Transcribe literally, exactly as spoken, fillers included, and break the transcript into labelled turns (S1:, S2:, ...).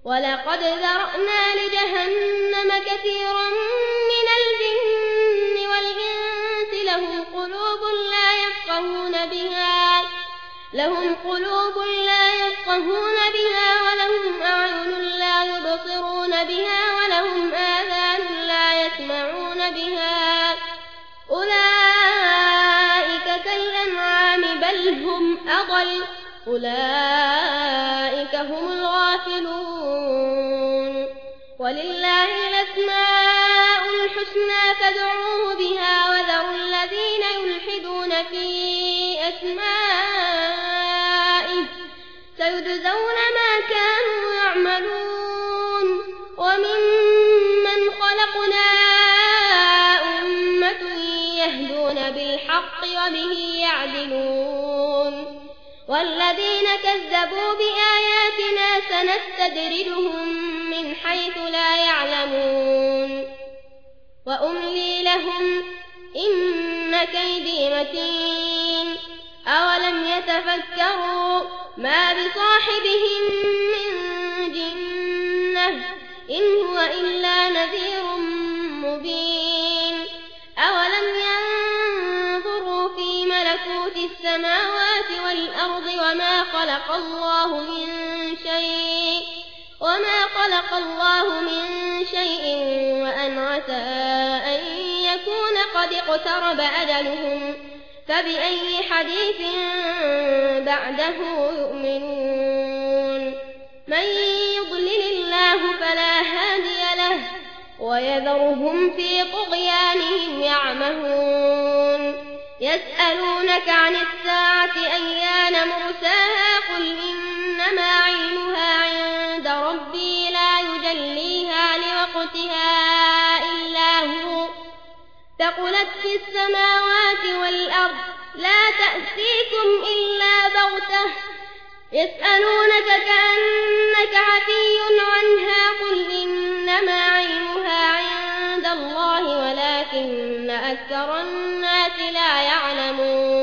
S1: ولقد ذرأنا لجهنم كثيرا من الجن والإنس لهم قلوب لا يفقهون بها لهم قلوب لا يفقهون بها ولهم أعين لا يبصرون بها ولهم آذان لا يسمعون بها أولئك كالأنعام بل هم أضل أولئك هم الغافلون ولله الأسماء الحسنى فادعوه بها وذروا الذين يلحدون في أسمائه سيجزون ما كانوا يعملون وممن خلقنا أمة يهدون بالحق وبه يعدلون والذين كذبوا بآياتنا سنستدرجهم من حيث لا يعلمون وأملي لهم إن كيدي متين أولم يتفكروا ما بصاحبهم من جنة إن هو إلا نذير مبين أولم ينظروا في ملكوت السماوات والأرض وما خلق الله من شيء وما خلق الله من شيء وأن عسى أن يكون قد اقترب أجلهم فبأي حديث بعده يؤمنون من يضلل الله فلا هادي له ويذرهم في طغيانهم يعمهون يسألونك عن الساعة أيان مرساها قل إنما علمها عند ربي لا يجليها لوقتها إلا هو ثقلت في السماوات والأرض لا تأتيكم إلا بغتة يسألونك كأنك حفي عنها قل إنما علمها عند الله ولكن أكثر الناس لا يعلمون